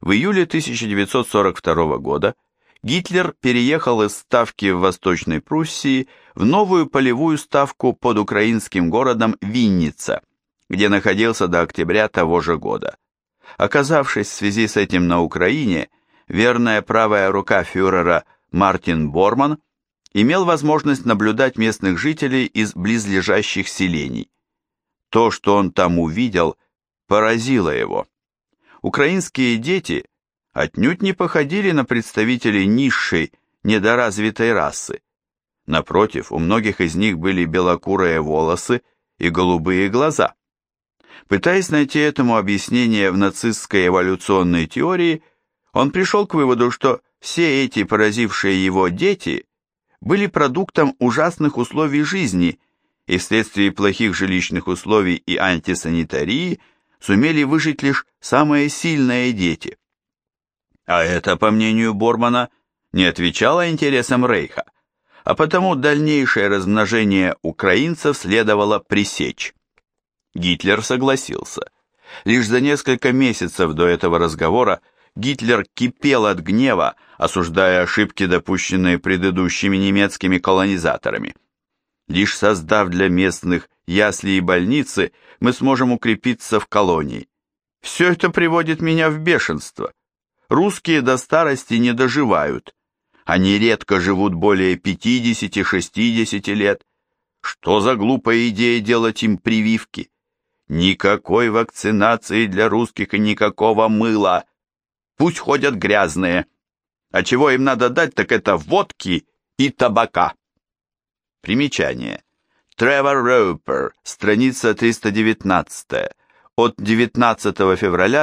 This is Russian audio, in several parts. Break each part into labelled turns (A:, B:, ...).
A: В июле 1942 года Гитлер переехал из ставки в Восточной Пруссии в новую полевую ставку под украинским городом Винница, где находился до октября того же года. Оказавшись в связи с этим на Украине, верная правая рука фюрера Мартин Борман имел возможность наблюдать местных жителей из близлежащих селений. То, что он там увидел, поразило его. Украинские дети отнюдь не походили на представителей низшей, недоразвитой расы. Напротив, у многих из них были белокурые волосы и голубые глаза. Пытаясь найти этому объяснение в нацистской эволюционной теории, он пришел к выводу, что все эти поразившие его дети были продуктом ужасных условий жизни и вследствие плохих жилищных условий и антисанитарии сумели выжить лишь самые сильные дети. А это, по мнению Бормана, не отвечало интересам Рейха, а потому дальнейшее размножение украинцев следовало пресечь. Гитлер согласился. Лишь за несколько месяцев до этого разговора Гитлер кипел от гнева, осуждая ошибки, допущенные предыдущими немецкими колонизаторами. Лишь создав для местных ясли и больницы, мы сможем укрепиться в колонии. Все это приводит меня в бешенство. Русские до старости не доживают. Они редко живут более 50-60 лет. Что за глупая идея делать им прививки? Никакой вакцинации для русских и никакого мыла. Пусть ходят грязные. А чего им надо дать, так это водки и табака. Примечание. Тревор Роупер, страница 319, от 19 февраля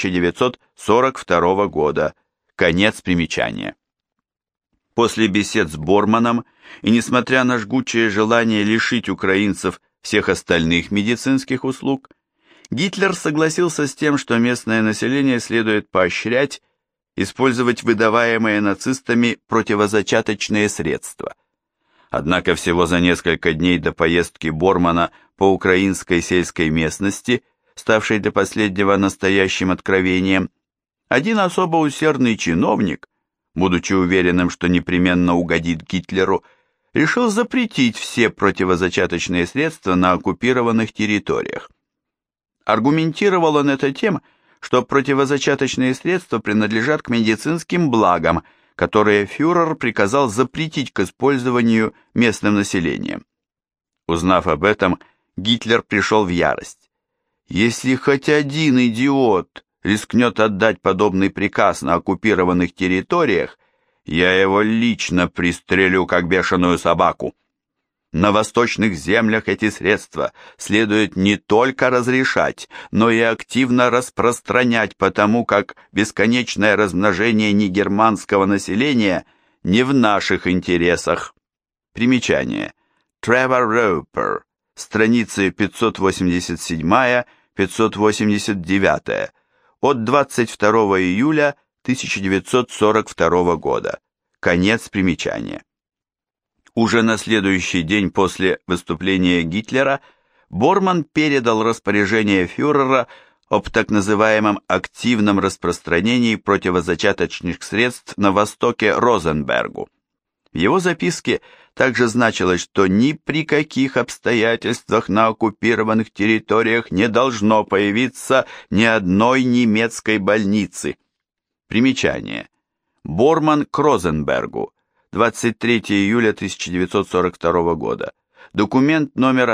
A: 1942 года. Конец примечания. После бесед с Борманом и несмотря на жгучее желание лишить украинцев всех остальных медицинских услуг, Гитлер согласился с тем, что местное население следует поощрять использовать выдаваемые нацистами противозачаточные средства. Однако всего за несколько дней до поездки Бормана по украинской сельской местности, ставшей для последнего настоящим откровением, один особо усердный чиновник, будучи уверенным, что непременно угодит Гитлеру, решил запретить все противозачаточные средства на оккупированных территориях. Аргументировал он это тем, что противозачаточные средства принадлежат к медицинским благам, которые фюрер приказал запретить к использованию местным населением. Узнав об этом, Гитлер пришел в ярость. Если хоть один идиот рискнет отдать подобный приказ на оккупированных территориях, я его лично пристрелю, как бешеную собаку. На восточных землях эти средства следует не только разрешать, но и активно распространять, потому как бесконечное размножение негерманского населения не в наших интересах. Примечание. Тревор Роупер, страницы 587-589, от 22 июля 1942 года. Конец примечания. Уже на следующий день после выступления Гитлера Борман передал распоряжение фюрера об так называемом активном распространении противозачаточных средств на востоке Розенбергу. В его записке также значилось, что ни при каких обстоятельствах на оккупированных территориях не должно появиться ни одной немецкой больницы. Примечание. Борман к Розенбергу. 23 июля 1942 года. Документ номер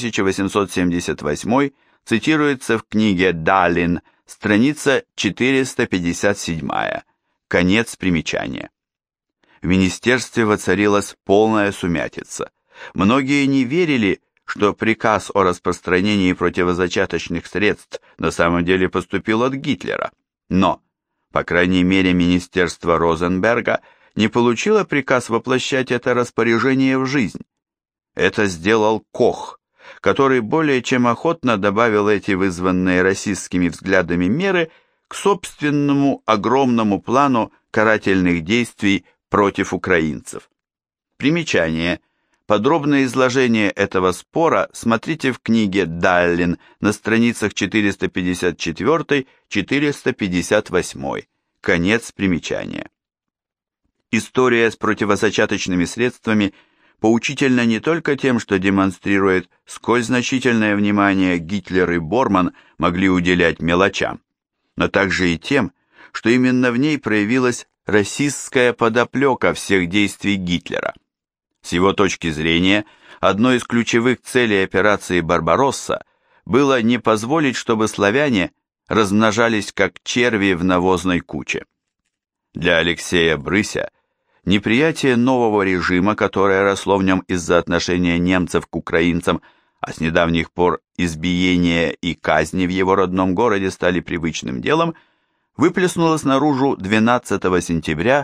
A: 1878 цитируется в книге Далин, страница 457. Конец примечания. В министерстве воцарилась полная сумятица. Многие не верили, что приказ о распространении противозачаточных средств на самом деле поступил от Гитлера. Но, по крайней мере, министерство Розенберга не получило приказ воплощать это распоряжение в жизнь. Это сделал Кох, который более чем охотно добавил эти вызванные расистскими взглядами меры к собственному огромному плану карательных действий против украинцев. Примечание. Подробное изложение этого спора смотрите в книге Даллин на страницах 454-458. Конец примечания. История с противозачаточными средствами поучительна не только тем, что демонстрирует, сколь значительное внимание Гитлер и Борман могли уделять мелочам, но также и тем, что именно в ней проявилась расистская подоплека всех действий Гитлера. С его точки зрения, одной из ключевых целей операции «Барбаросса» было не позволить, чтобы славяне размножались как черви в навозной куче. Для Алексея Брыся неприятие нового режима, которое росло в нем из-за отношения немцев к украинцам, а с недавних пор избиения и казни в его родном городе стали привычным делом, выплеснулось наружу 12 сентября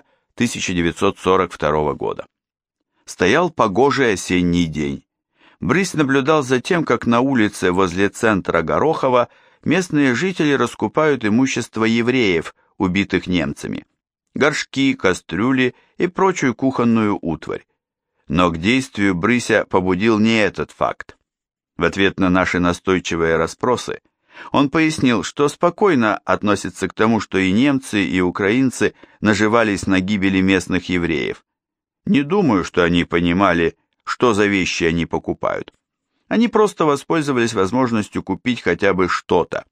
A: 1942 года. Стоял погожий осенний день. Брысь наблюдал за тем, как на улице возле центра Горохова местные жители раскупают имущество евреев, убитых немцами. Горшки, кастрюли и прочую кухонную утварь. Но к действию Брыся побудил не этот факт. В ответ на наши настойчивые расспросы он пояснил, что спокойно относится к тому, что и немцы, и украинцы наживались на гибели местных евреев. Не думаю, что они понимали, что за вещи они покупают. Они просто воспользовались возможностью купить хотя бы что-то.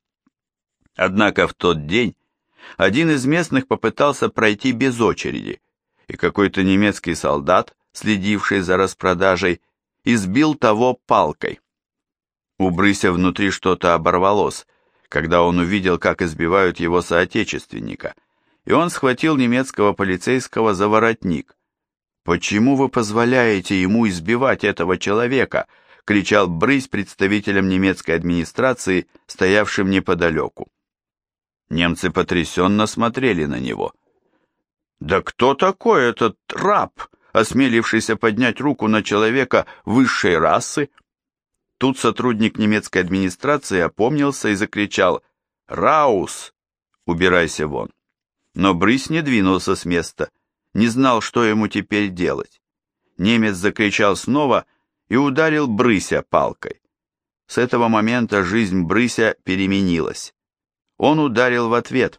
A: Однако в тот день один из местных попытался пройти без очереди, и какой-то немецкий солдат, следивший за распродажей, избил того палкой. У Брыся внутри что-то оборвалось, когда он увидел, как избивают его соотечественника, и он схватил немецкого полицейского за воротник. «Почему вы позволяете ему избивать этого человека?» — кричал Брысь представителям немецкой администрации, стоявшим неподалеку. Немцы потрясенно смотрели на него. «Да кто такой этот раб, осмелившийся поднять руку на человека высшей расы?» Тут сотрудник немецкой администрации опомнился и закричал: «Раус! Убирайся вон!» Но Брысь не двинулся с места, не знал, что ему теперь делать. Немец закричал снова и ударил Брыся палкой. С этого момента жизнь Брыся переменилась. Он ударил в ответ.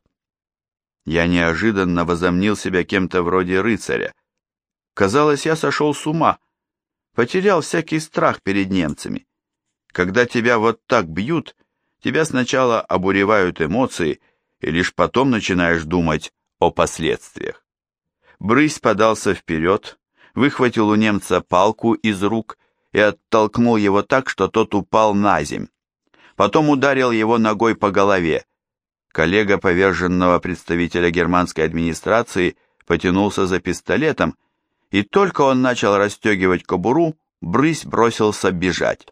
A: Я неожиданно возомнил себя кем-то вроде рыцаря. Казалось, я сошел с ума, потерял всякий страх перед немцами. Когда тебя вот так бьют, тебя сначала обуревают эмоции, и лишь потом начинаешь думать о последствиях. Брысь подался вперед, выхватил у немца палку из рук и оттолкнул его так, что тот упал на земь. Потом ударил его ногой по голове. Коллега поверженного представителя германской администрации потянулся за пистолетом, и только он начал расстегивать кобуру, Брысь бросился бежать.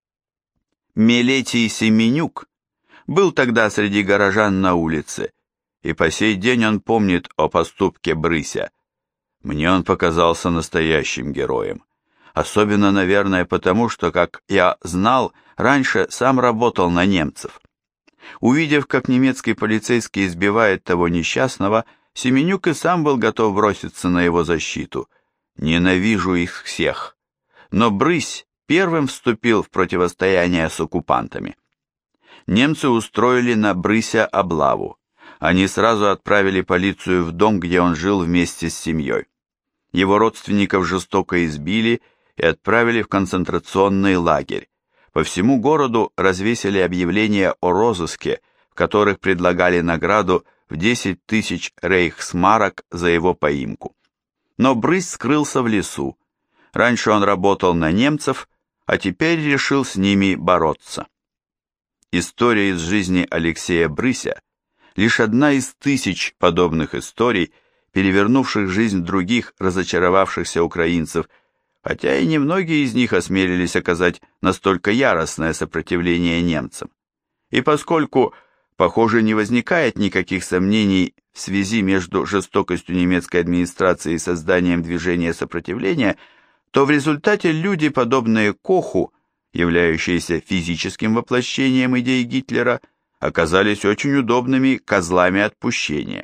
A: Мелетий Семенюк был тогда среди горожан на улице, и по сей день он помнит о поступке Брыся. Мне он показался настоящим героем. Особенно, наверное, потому что, как я знал, раньше сам работал на немцев. Увидев, как немецкий полицейский избивает того несчастного, Семенюк и сам был готов броситься на его защиту. Ненавижу их всех. Но Брысь первым вступил в противостояние с оккупантами. Немцы устроили на Брыся облаву. Они сразу отправили полицию в дом, где он жил вместе с семьей. Его родственников жестоко избили и отправили в концентрационный лагерь. По всему городу развесили объявления о розыске, в которых предлагали награду в 10 тысяч рейхсмарок за его поимку. Но Брысь скрылся в лесу. Раньше он работал на немцев, а теперь решил с ними бороться. История из жизни Алексея Брыся лишь одна из тысяч подобных историй, перевернувших жизнь других разочаровавшихся украинцев, хотя и немногие из них осмелились оказать настолько яростное сопротивление немцам. И поскольку, похоже, не возникает никаких сомнений в связи между жестокостью немецкой администрации и созданием движения сопротивления, то в результате люди, подобные Коху, являющиеся физическим воплощением идей Гитлера, оказались очень удобными козлами отпущения.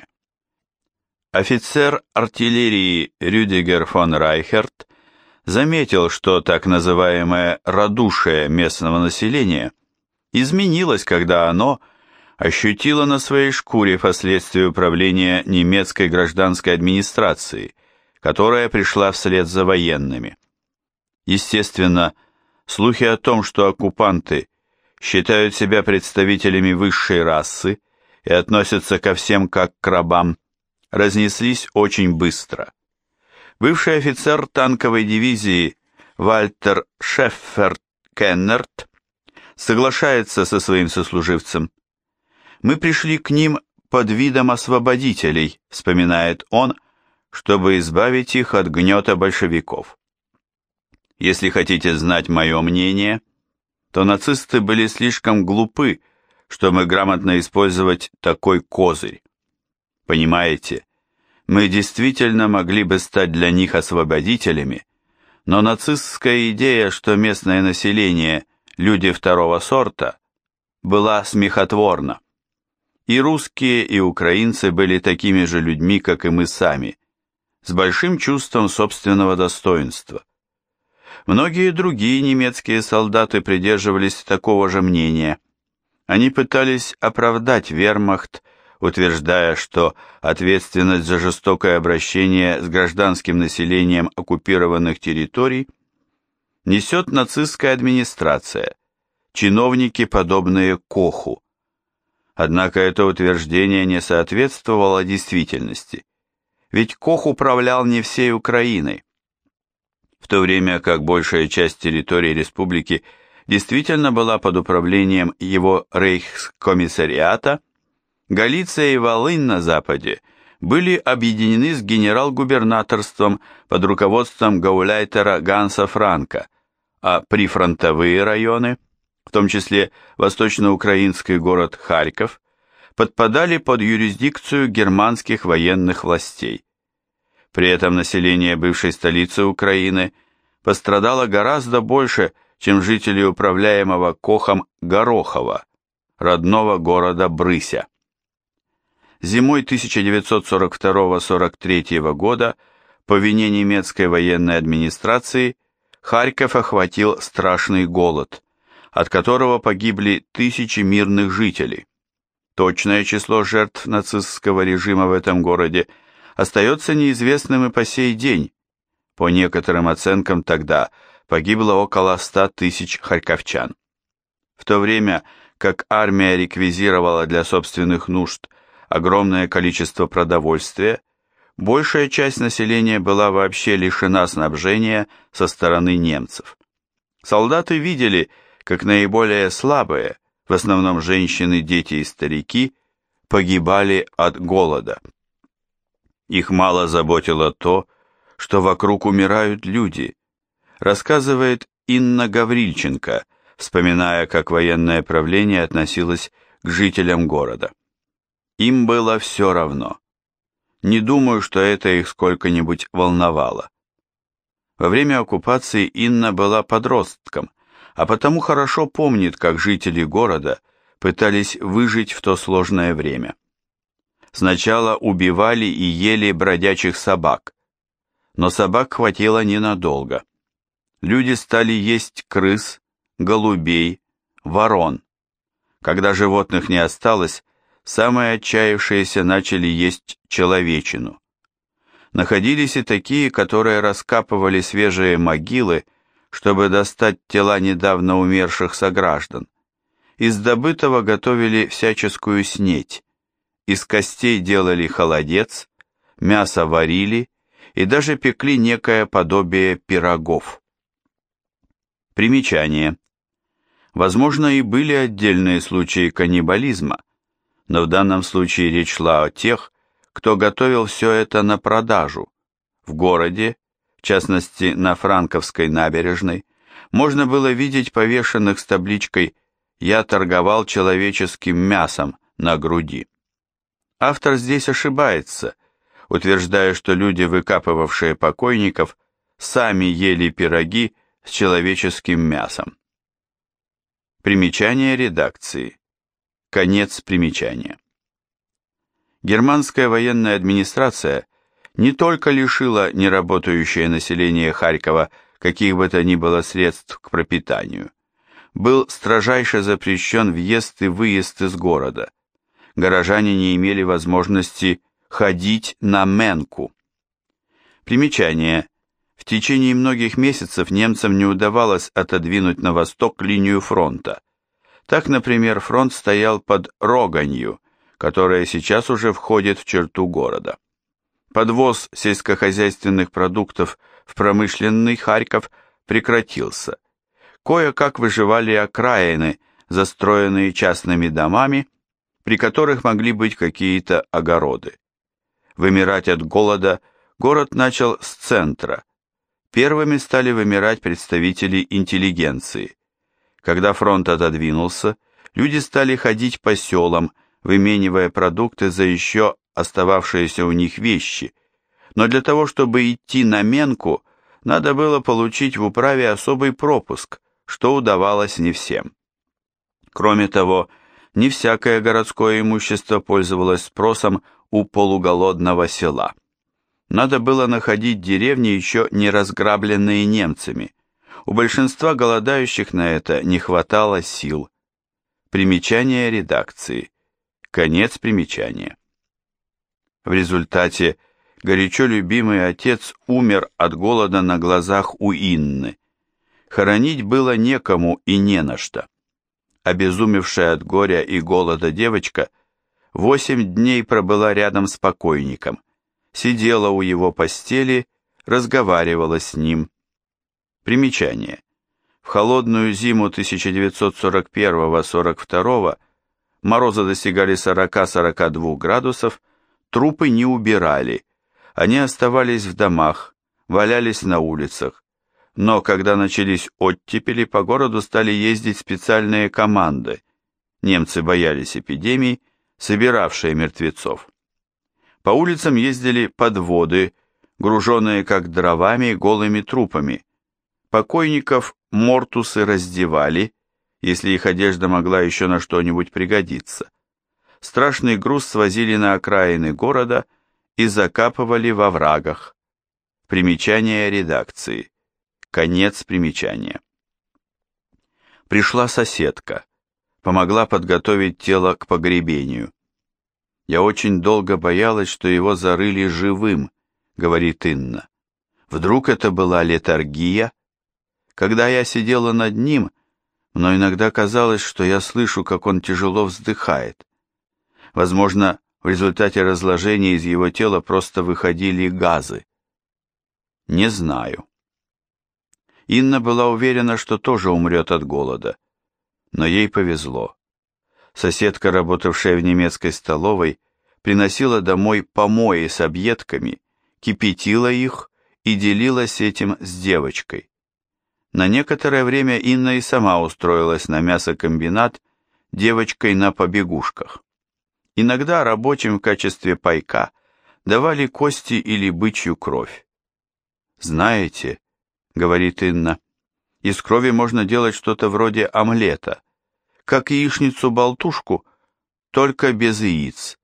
A: Офицер артиллерии Рюдигер фон Райхерт заметил, что так называемое радушие местного населения изменилось, когда оно, ощутила на своей шкуре последствия управления немецкой гражданской администрации, которая пришла вслед за военными. Естественно, слухи о том, что оккупанты считают себя представителями высшей расы и относятся ко всем как к рабам, разнеслись очень быстро. Бывший офицер танковой дивизии Вальтер Шеффер-Кеннерт соглашается со своим сослуживцем. «Мы пришли к ним под видом освободителей», вспоминает он, чтобы избавить их от гнета большевиков. Если хотите знать мое мнение, то нацисты были слишком глупы, чтобы грамотно использовать такой козырь. Понимаете, мы действительно могли бы стать для них освободителями, но нацистская идея, что местное население – люди второго сорта, была смехотворна. И русские, и украинцы были такими же людьми, как и мы сами, с большим чувством собственного достоинства. Многие другие немецкие солдаты придерживались такого же мнения. Они пытались оправдать вермахт, утверждая, что ответственность за жестокое обращение с гражданским населением оккупированных территорий несет нацистская администрация, чиновники, подобные Коху. Однако это утверждение не соответствовало действительности, ведь Кох управлял не всей Украиной, в то время как большая часть территории республики действительно была под управлением его рейхскомиссариата. Галиция и Волынь на западе были объединены с генерал-губернаторством под руководством гауляйтера Ганса Франка, а прифронтовые районы, в том числе восточноукраинский город Харьков, подпадали под юрисдикцию германских военных властей. При этом население бывшей столицы Украины пострадало гораздо больше, чем жители управляемого Кохом Горохова, родного города Брыся. Зимой 1942-43 года по вине немецкой военной администрации Харьков охватил страшный голод, от которого погибли тысячи мирных жителей. Точное число жертв нацистского режима в этом городе остается неизвестным и по сей день. По некоторым оценкам тогда погибло около 100 тысяч харьковчан. В то время как армия реквизировала для собственных нужд огромное количество продовольствия, большая часть населения была вообще лишена снабжения со стороны немцев. Солдаты видели, как наиболее слабые, в основном женщины, дети и старики, погибали от голода. Их мало заботило то, что вокруг умирают люди, рассказывает Инна Гаврильченко, вспоминая, как военное правление относилось к жителям города. Им было все равно. Не думаю, что это их сколько-нибудь волновало. Во время оккупации Инна была подростком, а потому хорошо помнит, как жители города пытались выжить в то сложное время. Сначала убивали и ели бродячих собак, но собак хватило ненадолго. Люди стали есть крыс, голубей, ворон. Когда животных не осталось, самые отчаявшиеся начали есть человечину. Находились и такие, которые раскапывали свежие могилы, чтобы достать тела недавно умерших сограждан. Из добытого готовили всяческую снеть. Из костей делали холодец, мясо варили и даже пекли некое подобие пирогов. Примечание. Возможно, и были отдельные случаи каннибализма, но в данном случае речь шла о тех, кто готовил все это на продажу. В городе, в частности на Франковской набережной, можно было видеть повешенных с табличкой «Я торговал человеческим мясом» на груди. Автор здесь ошибается, утверждая, что люди, выкапывавшие покойников, сами ели пироги с человеческим мясом. Примечание редакции. Конец примечания. Германская военная администрация не только лишила неработающее население Харькова каких бы то ни было средств к пропитанию, был строжайше запрещен въезд и выезд из города, Горожане не имели возможности ходить на Менку. Примечание. В течение многих месяцев немцам не удавалось отодвинуть на восток линию фронта. Так, например, фронт стоял под Роганью, которая сейчас уже входит в черту города. Подвоз сельскохозяйственных продуктов в промышленный Харьков прекратился. Кое-как выживали окраины, застроенные частными домами, при которых могли быть какие-то огороды. Вымирать от голода город начал с центра. Первыми стали вымирать представители интеллигенции. Когда фронт отодвинулся, люди стали ходить по селам, выменивая продукты за еще остававшиеся у них вещи, но для того, чтобы идти на Менку, надо было получить в управе особый пропуск, что удавалось не всем. Кроме того, не всякое городское имущество пользовалось спросом у полуголодного села. Надо было находить деревни, еще не разграбленные немцами. У большинства голодающих на это не хватало сил. Примечание редакции. Конец примечания. В результате горячо любимый отец умер от голода на глазах у Инны. Хоронить было некому и не на что. Обезумевшая от горя и голода девочка 8 дней пробыла рядом с покойником, сидела у его постели, разговаривала с ним. Примечание. В холодную зиму 1941-42 морозы достигали 40-42 градусов, трупы не убирали, они оставались в домах, валялись на улицах, но когда начались оттепели, по городу стали ездить специальные команды, немцы боялись эпидемий, собиравшие мертвецов. По улицам ездили подводы, груженные как дровами голыми трупами. Покойников мортусы раздевали, если их одежда могла еще на что-нибудь пригодиться. Страшный груз свозили на окраины города и закапывали во врагах. Примечание редакции. Конец примечания. Пришла соседка, помогла подготовить тело к погребению. «Я очень долго боялась, что его зарыли живым», — говорит Инна. «Вдруг это была летаргия? Когда я сидела над ним, но иногда казалось, что я слышу, как он тяжело вздыхает. Возможно, в результате разложения из его тела просто выходили газы. Не знаю». Инна была уверена, что тоже умрет от голода, но ей повезло. Соседка, работавшая в немецкой столовой, приносила домой помои с объедками, кипятила их и делилась этим с девочкой. На некоторое время Инна и сама устроилась на мясокомбинат девочкой на побегушках. Иногда рабочим в качестве пайка давали кости или бычью кровь. «Знаете, — говорит Инна, — из крови можно делать что-то вроде омлета, как яичницу-болтушку, только без яиц».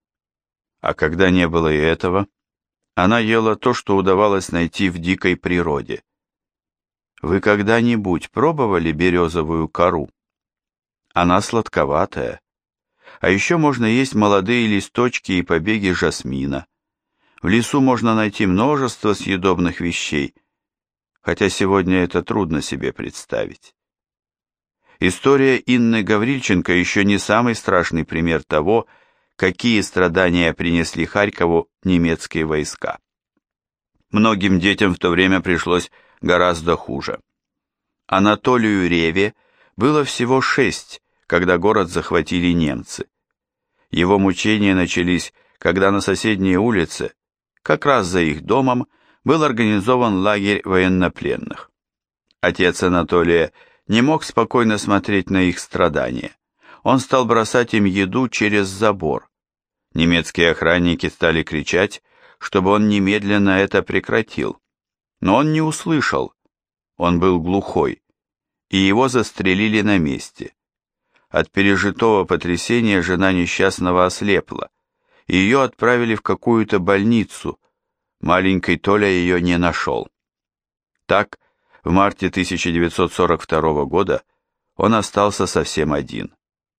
A: А когда не было и этого, она ела то, что удавалось найти в дикой природе. Вы когда-нибудь пробовали березовую кору? Она сладковатая. А еще можно есть молодые листочки и побеги жасмина. В лесу можно найти множество съедобных вещей, хотя сегодня это трудно себе представить. История Инны Гаврильченко еще не самый страшный пример того, какие страдания принесли Харькову немецкие войска. Многим детям в то время пришлось гораздо хуже. Анатолию Реве было всего 6, когда город захватили немцы. Его мучения начались, когда на соседней улице, как раз за их домом, был организован лагерь военнопленных. Отец Анатолия не мог спокойно смотреть на их страдания. Он стал бросать им еду через забор. Немецкие охранники стали кричать, чтобы он немедленно это прекратил. Но он не услышал, он был глухой, и его застрелили на месте. От пережитого потрясения жена несчастного ослепла, и ее отправили в какую-то больницу, маленький Толя ее не нашел. Так, в марте 1942 года он остался совсем один.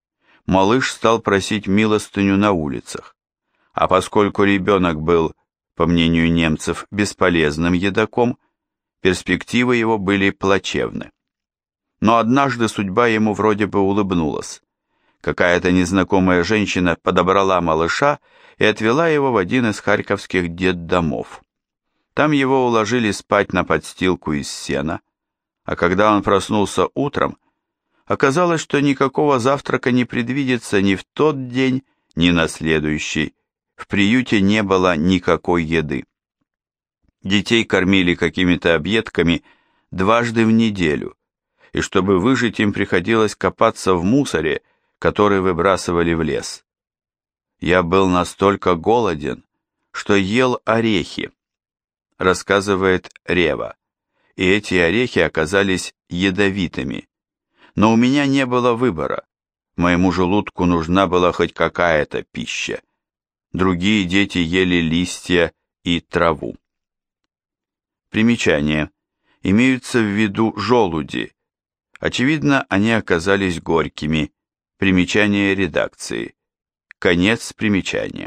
A: малыш стал просить милостыню на улицах, а поскольку ребенок был, по мнению немцев, бесполезным едоком, перспективы его были плачевны. Но однажды судьба ему вроде бы улыбнулась. Какая-то незнакомая женщина подобрала малыша и отвела его в один из харьковских детдомов. Там его уложили спать на подстилку из сена, а когда он проснулся утром, оказалось, что никакого завтрака не предвидится ни в тот день, ни на следующий. В приюте не было никакой еды. Детей кормили какими-то объедками дважды в неделю, и чтобы выжить, им приходилось копаться в мусоре, который выбрасывали в лес. Я был настолько голоден, что ел орехи, рассказывает Рева, и эти орехи оказались ядовитыми. Но у меня не было выбора, моему желудку нужна была хоть какая-то пища. Другие дети ели листья и траву. Примечание. Имеются в виду желуди. Очевидно, они оказались горькими. Примечание редакции. Конец примечания.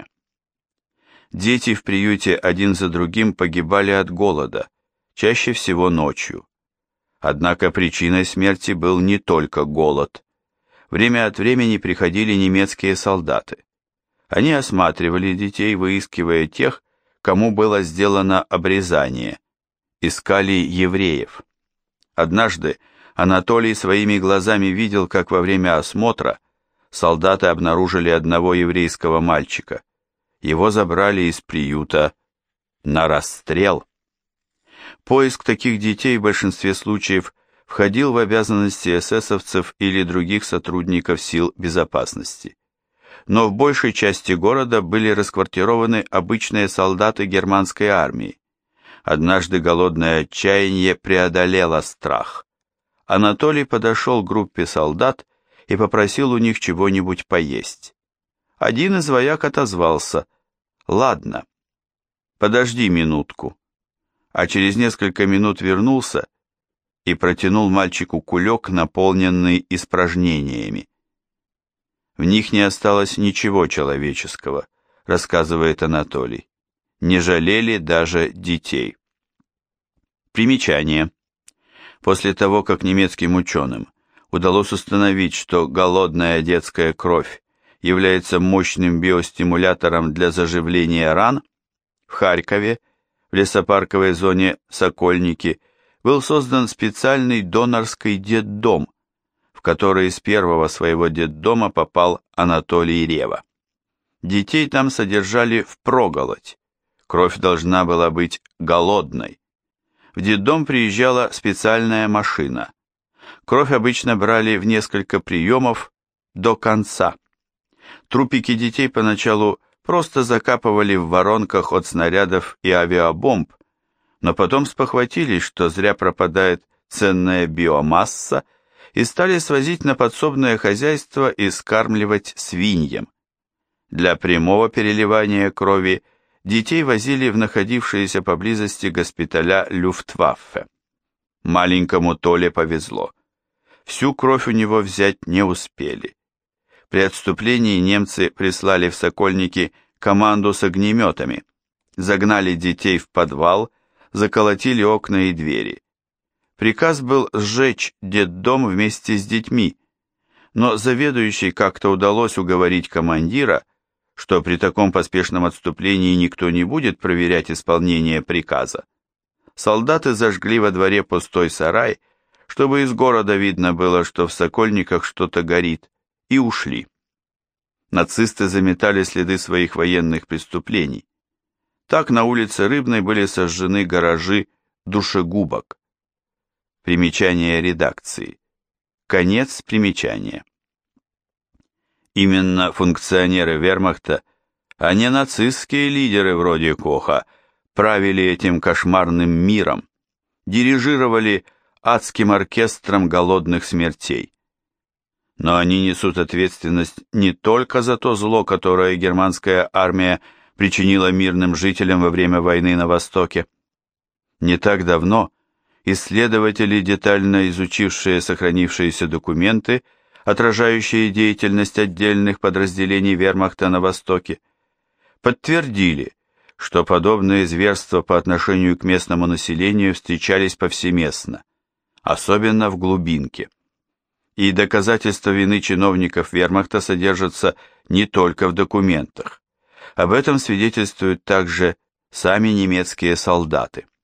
A: Дети в приюте один за другим погибали от голода, чаще всего ночью. Однако причиной смерти был не только голод. Время от времени приходили немецкие солдаты. Они осматривали детей, выискивая тех, кому было сделано обрезание. Искали евреев. Однажды Анатолий своими глазами видел, как во время осмотра солдаты обнаружили одного еврейского мальчика. Его забрали из приюта на расстрел. Поиск таких детей в большинстве случаев входил в обязанности эсэсовцев или других сотрудников сил безопасности. Но в большей части города были расквартированы обычные солдаты германской армии. Однажды голодное отчаяние преодолело страх. Анатолий подошел к группе солдат и попросил у них чего-нибудь поесть. Один из вояк отозвался: «Ладно, подожди минутку», а через несколько минут вернулся и протянул мальчику кулек, наполненный испражнениями. В них не осталось ничего человеческого, рассказывает Анатолий. Не жалели даже детей. Примечание. После того, как немецким ученым удалось установить, что голодная детская кровь является мощным биостимулятором для заживления ран, в Харькове, в лесопарковой зоне Сокольники, был создан специальный донорский детдом, в который из первого своего детдома попал Анатолий Рева. Детей там содержали впроголодь, кровь должна была быть голодной. В детдом приезжала специальная машина. Кровь обычно брали в несколько приемов до конца. Трупики детей поначалу просто закапывали в воронках от снарядов и авиабомб, но потом спохватились, что зря пропадает ценная биомасса, и стали свозить на подсобное хозяйство и скармливать свиньям. Для прямого переливания крови детей возили в находившиеся поблизости госпиталя Люфтваффе. Маленькому Толе повезло. Всю кровь у него взять не успели. При отступлении немцы прислали в Сокольники команду с огнеметами, загнали детей в подвал, заколотили окна и двери. Приказ был сжечь детдом вместе с детьми, но заведующей как-то удалось уговорить командира, что при таком поспешном отступлении никто не будет проверять исполнение приказа. Солдаты зажгли во дворе пустой сарай, чтобы из города видно было, что в Сокольниках что-то горит, и ушли. Нацисты заметали следы своих военных преступлений. Так на улице Рыбной были сожжены гаражи душегубок. Примечание редакции. Конец примечания. Именно функционеры вермахта, а не нацистские лидеры вроде Коха, правили этим кошмарным миром, дирижировали адским оркестром голодных смертей. Но они несут ответственность не только за то зло, которое германская армия причинила мирным жителям во время войны на Востоке. Не так давно исследователи, детально изучившие сохранившиеся документы, отражающие деятельность отдельных подразделений вермахта на Востоке, подтвердили, что подобные зверства по отношению к местному населению встречались повсеместно, особенно в глубинке. И доказательства вины чиновников вермахта содержатся не только в документах. Об этом свидетельствуют также сами немецкие солдаты.